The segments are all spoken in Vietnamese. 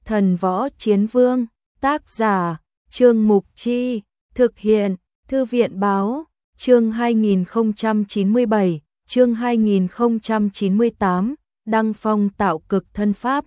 Thần Võ Chiến Vương, tác giả, Trương Mục Chi, thực hiện, Thư viện Báo, chương 2097, chương 2098, đăng phong tạo cực thân pháp.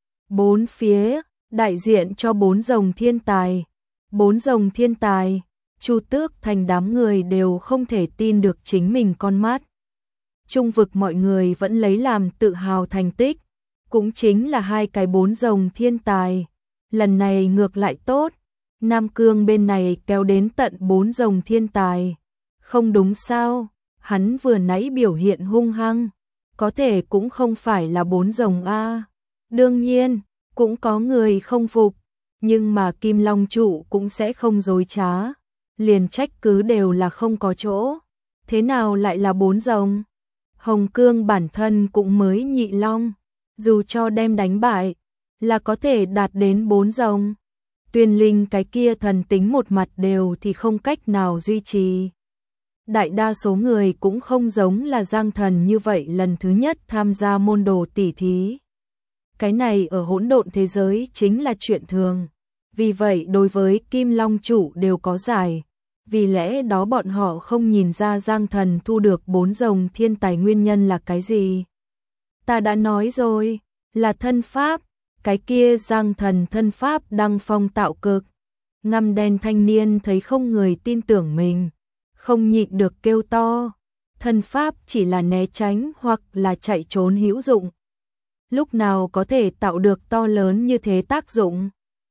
Bốn phía, đại diện cho bốn rồng thiên tài. Bốn rồng thiên tài, Chu Tước Thành đám người đều không thể tin được chính mình con mắt. Trung vực mọi người vẫn lấy làm tự hào thành tích, cũng chính là hai cái bốn rồng thiên tài. Lần này ngược lại tốt, Nam Cương bên này kéo đến tận bốn rồng thiên tài. Không đúng sao, hắn vừa nãy biểu hiện hung hăng, có thể cũng không phải là bốn rồng a. Đương nhiên, cũng có người không phục, nhưng mà Kim Long Trụ cũng sẽ không dối trá, liền trách cứ đều là không có chỗ. Thế nào lại là bốn rồng? Hồng Cương bản thân cũng mới nhị long, dù cho đem đánh bại, là có thể đạt đến bốn rồng. Tuyên Linh cái kia thần tính một mặt đều thì không cách nào duy trì. Đại đa số người cũng không giống là Giang Thần như vậy lần thứ nhất tham gia môn đồ tỉ thí. Cái này ở hỗn độn thế giới chính là chuyện thường. Vì vậy đối với Kim Long Chủ đều có giải. Vì lẽ đó bọn họ không nhìn ra Giang Thần thu được bốn rồng thiên tài nguyên nhân là cái gì. Ta đã nói rồi, là thân pháp. Cái kia Giang Thần thân pháp đăng phong tạo cực. Ngăm đen thanh niên thấy không người tin tưởng mình, không nhịn được kêu to. Thân pháp chỉ là né tránh hoặc là chạy trốn hữu dụng. Lúc nào có thể tạo được to lớn như thế tác dụng?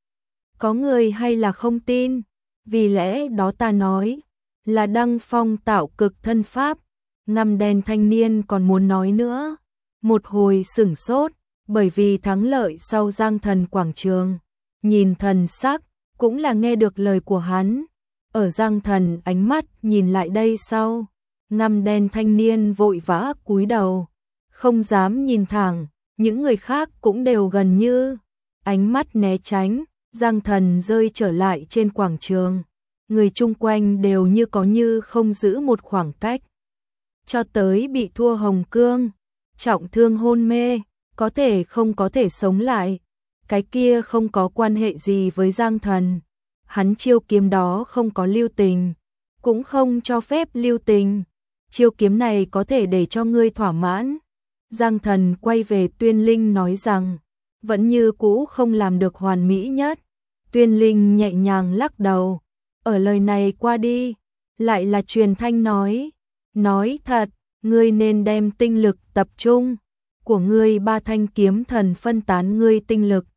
Có người hay là không tin? Vì lẽ đó ta nói, là đăng phong tạo cực thân pháp. Ngăm đen thanh niên còn muốn nói nữa. Một hồi sửng sốt, bởi vì thắng lợi sau Giang Thần quảng trường. Nhìn thần sắc, cũng là nghe được lời của hắn. Ở Giang Thần ánh mắt nhìn lại đây sau. Ngăm đen thanh niên vội vã cúi đầu, không dám nhìn thẳng. Những người khác cũng đều gần như ánh mắt né tránh. Giang Thần rơi trở lại trên quảng trường, người chung quanh đều như có như không giữ một khoảng cách. Cho tới bị thua Hồng Cương, trọng thương hôn mê, có thể không có thể sống lại. Cái kia không có quan hệ gì với Giang Thần. Hắn chiêu kiếm đó không có lưu tình, cũng không cho phép lưu tình. Chiêu kiếm này có thể để cho ngươi thỏa mãn. Giang Thần quay về Tuyên Linh nói rằng, vẫn như cũ không làm được hoàn mỹ nhất. Tuyên Linh nhẹ nhàng lắc đầu, ở lời này qua đi, lại là truyền thanh nói thật, ngươi nên đem tinh lực tập trung của ngươi ba thanh kiếm thần phân tán ngươi tinh lực.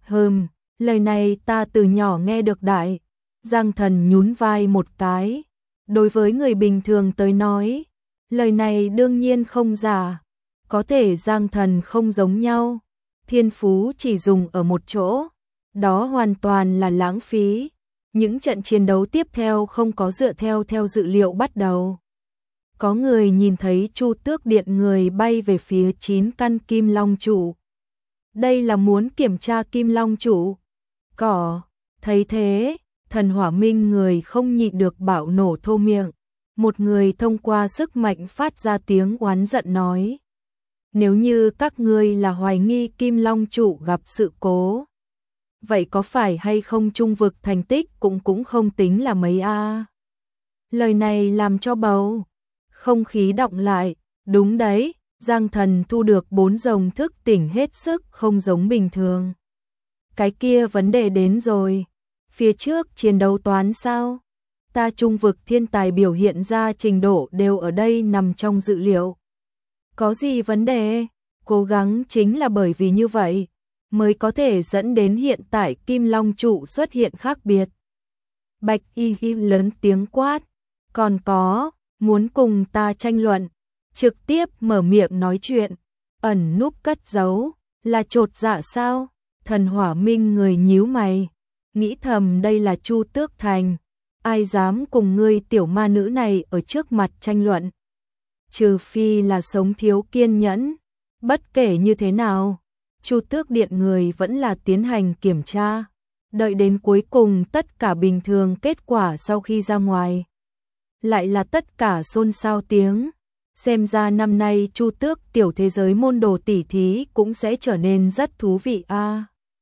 Lời này ta từ nhỏ nghe được đại. Giang Thần nhún vai một cái, đối với người bình thường tới nói, lời này đương nhiên không giả. Có thể Giang Thần không giống nhau, thiên phú chỉ dùng ở một chỗ, đó hoàn toàn là lãng phí. Những trận chiến đấu tiếp theo không có dựa theo dự liệu bắt đầu. Có người nhìn thấy Chu Tước Điện người bay về phía 9 căn Kim Long Trụ. Đây là muốn kiểm tra Kim Long Trụ. Thấy thế, Thần Hỏa Minh người không nhịn được bạo nổ thô miệng. Một người thông qua sức mạnh phát ra tiếng oán giận nói. Nếu như các ngươi là hoài nghi Kim Long Trụ gặp sự cố, vậy có phải hay không trung vực thành tích cũng không tính là mấy a? Lời này làm cho bầu không khí động lại. Đúng đấy, Giang Thần thu được 4 rồng thức tỉnh hết sức không giống bình thường. Cái kia vấn đề đến rồi, phía trước chiến đấu toán sao? Ta trung vực thiên tài biểu hiện ra trình độ đều ở đây nằm trong dự liệu. Có gì vấn đề? Cố gắng chính là bởi vì như vậy mới có thể dẫn đến hiện tại Kim Long Trụ xuất hiện khác biệt. Bạch Y lớn tiếng quát, còn có, muốn cùng ta tranh luận, trực tiếp mở miệng nói chuyện, ẩn núp cất giấu, là chột dạ sao? Thần Hỏa Minh người nhíu mày, nghĩ thầm đây là Chu Tước Thành, ai dám cùng ngươi tiểu ma nữ này ở trước mặt tranh luận. Trừ phi là sống thiếu kiên nhẫn. Bất kể như thế nào, Chu Tước Điện người vẫn là tiến hành kiểm tra. Đợi đến cuối cùng tất cả bình thường, kết quả sau khi ra ngoài lại là tất cả xôn xao tiếng. Xem ra năm nay Chu Tước tiểu thế giới môn đồ tỉ thí cũng sẽ trở nên rất thú vị a.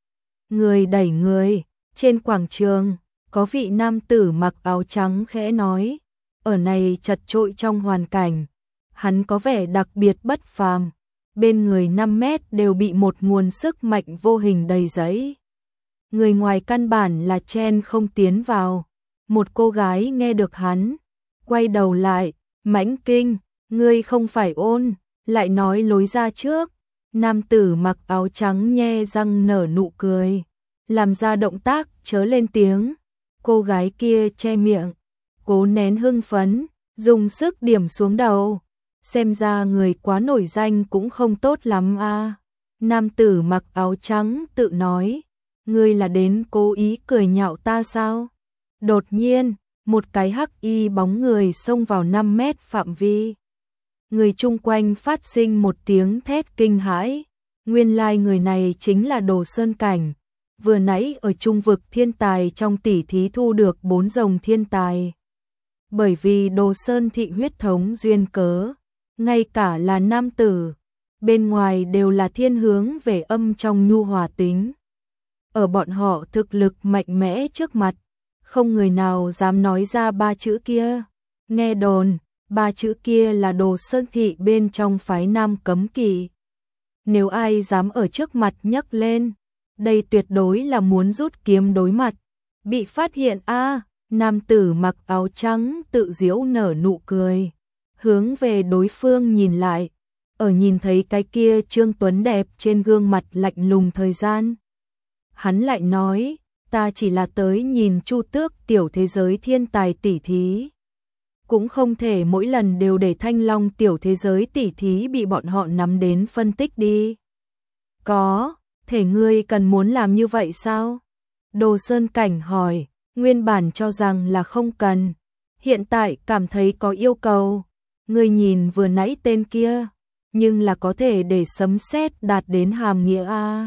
người đẩy người, trên quảng trường, có vị nam tử mặc áo trắng khẽ nói, ở này chật chội trong hoàn cảnh, hắn có vẻ đặc biệt bất phàm, bên người 5 mét đều bị một nguồn sức mạnh vô hình đầy dẫy. Người ngoài căn bản là chen không tiến vào. Một cô gái nghe được hắn, quay đầu lại, Mãnh Kinh, ngươi không phải Ôn, lại nói lối ra trước. Nam tử mặc áo trắng nhe răng nở nụ cười, làm ra động tác chớ lên tiếng. Cô gái kia che miệng, cố nén hưng phấn, dùng sức điểm xuống đầu. Xem ra người quá nổi danh cũng không tốt lắm a. Nam tử mặc áo trắng tự nói, ngươi là đến cố ý cười nhạo ta sao? Đột nhiên, một cái hắc y bóng người xông vào 5 mét phạm vi. Người chung quanh phát sinh một tiếng thét kinh hãi. Nguyên lai người này chính là Đồ Sơn Cảnh. Vừa nãy ở trung vực thiên tài trong tỷ thí thu được 4 rồng thiên tài. Bởi vì Đồ Sơn thị huyết thống duyên cớ, ngay cả là nam tử, bên ngoài đều là thiên hướng về âm trong nhu hòa tính. Ở bọn họ thực lực mạnh mẽ trước mặt, không người nào dám nói ra 3 chữ kia. Nghe đồn, 3 chữ kia là Đồ Sơn thị bên trong phái Nam cấm kỵ. Nếu ai dám ở trước mặt nhấc lên, đây tuyệt đối là muốn rút kiếm đối mặt. Bị phát hiện a. Nam tử mặc áo trắng tự giễu nở nụ cười, hướng về đối phương nhìn lại, ở nhìn thấy cái kia Trương Tuấn đẹp trên gương mặt lạnh lùng thời gian. Hắn lại nói, ta chỉ là tới nhìn Chu Tước tiểu thế giới thiên tài tỷ thí. Cũng không thể mỗi lần đều để Thanh Long tiểu thế giới tỷ thí bị bọn họ nắm đến phân tích đi. Có, thể ngươi cần muốn làm như vậy sao? Đồ Sơn Cảnh hỏi, nguyên bản cho rằng là không cần, hiện tại cảm thấy có yêu cầu. Ngươi nhìn vừa nãy tên kia, nhưng là có thể để sấm sét đạt đến hàm nghĩa a.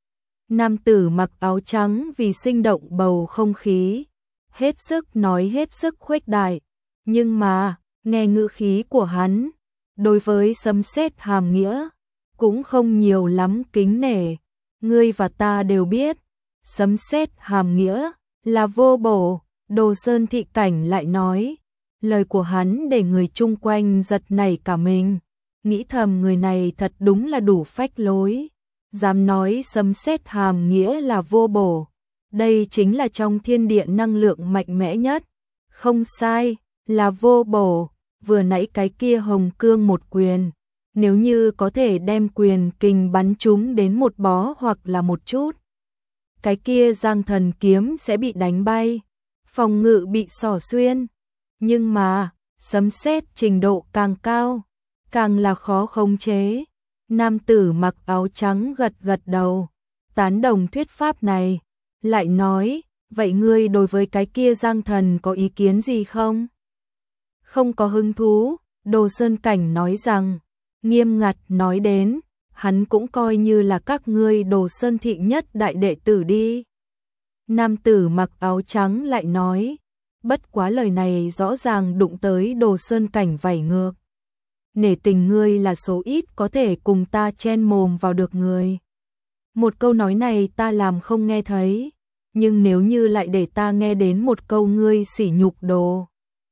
Nam tử mặc áo trắng vì sinh động bầu không khí, hết sức nói hết sức khuếch đại, nhưng mà, nghe ngữ khí của hắn, đối với sấm sét hàm nghĩa, cũng không nhiều lắm kính nể. Ngươi và ta đều biết, sấm sét hàm nghĩa là vô bổ. Đồ Sơn Thị Cảnh lại nói, lời của hắn để người chung quanh giật nảy cả mình, nghĩ thầm người này thật đúng là đủ phách lối, dám nói sấm sét hàm nghĩa là vô bổ. Đây chính là trong thiên địa năng lượng mạnh mẽ nhất. Không sai, là vô bổ. Vừa nãy cái kia hồng cương một quyền, nếu như có thể đem quyền kình bắn chúng đến một bó hoặc là một chút, cái kia Giang Thần kiếm sẽ bị đánh bay, phòng ngự bị xỏ xuyên. Nhưng mà, sấm sét trình độ càng cao, càng là khó khống chế. Nam tử mặc áo trắng gật gật đầu, tán đồng thuyết pháp này, lại nói, vậy ngươi đối với cái kia Giang Thần có ý kiến gì không? Không có hứng thú. Đồ Sơn Cảnh nói rằng, nghiêm ngặt nói đến, hắn cũng coi như là các ngươi Đồ Sơn thị nhất đại đệ tử đi. Nam tử mặc áo trắng lại nói, bất quá lời này rõ ràng đụng tới Đồ Sơn Cảnh vảy ngược. Nể tình ngươi là số ít có thể cùng ta chen mồm vào được người. Một câu nói này ta làm không nghe thấy, nhưng nếu như lại để ta nghe đến một câu ngươi sỉ nhục Đồ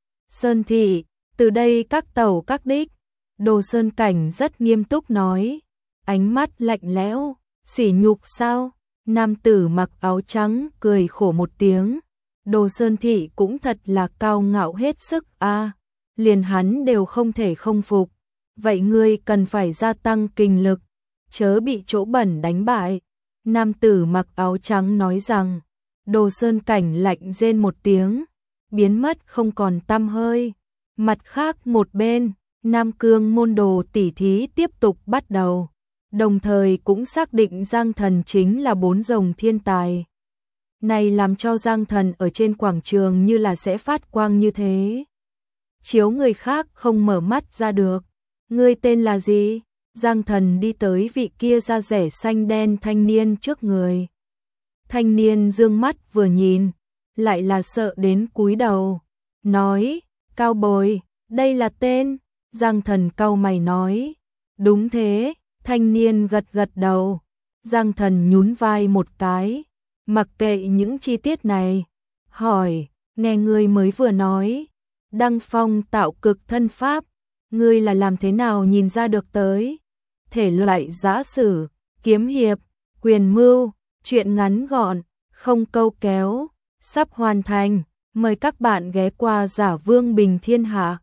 Sơn thị, từ đây các tẩu các đích. Đồ Sơn Cảnh rất nghiêm túc nói, ánh mắt lạnh lẽo, sỉ nhục sao? Nam tử mặc áo trắng cười khổ một tiếng, Đồ Sơn thị cũng thật là cao ngạo hết sức a, liền hắn đều không thể không phục. Vậy ngươi cần phải gia tăng kinh lực, chớ bị chỗ bẩn đánh bại. Nam tử mặc áo trắng nói rằng, Đồ Sơn Cảnh lạnh rên một tiếng, biến mất không còn tăm hơi. Mặt khác một bên, Nam Cương môn đồ tỷ thí tiếp tục bắt đầu, đồng thời cũng xác định Giang Thần chính là 4 rồng thiên tài. Này làm cho Giang Thần ở trên quảng trường như là sẽ phát quang như thế, chiếu người khác không mở mắt ra được. Ngươi tên là gì? Giang Thần đi tới vị kia da rẻ xanh đen thanh niên trước người. Thanh niên dương mắt vừa nhìn, lại là sợ đến cúi đầu, nói, Cao Bồi, đây là tên. Giang Thần cau mày nói, đúng thế. Thanh niên gật gật đầu. Giang Thần nhún vai một cái, mặc kệ những chi tiết này, hỏi, nghe ngươi mới vừa nói, Đăng Phong tạo cực thân pháp, ngươi là làm thế nào nhìn ra được tới? Thể loại giã sử, kiếm hiệp, quyền mưu, truyện ngắn gọn, không câu kéo, sắp hoàn thành, mời các bạn ghé qua Giả Vương Bình Thiên Hạ.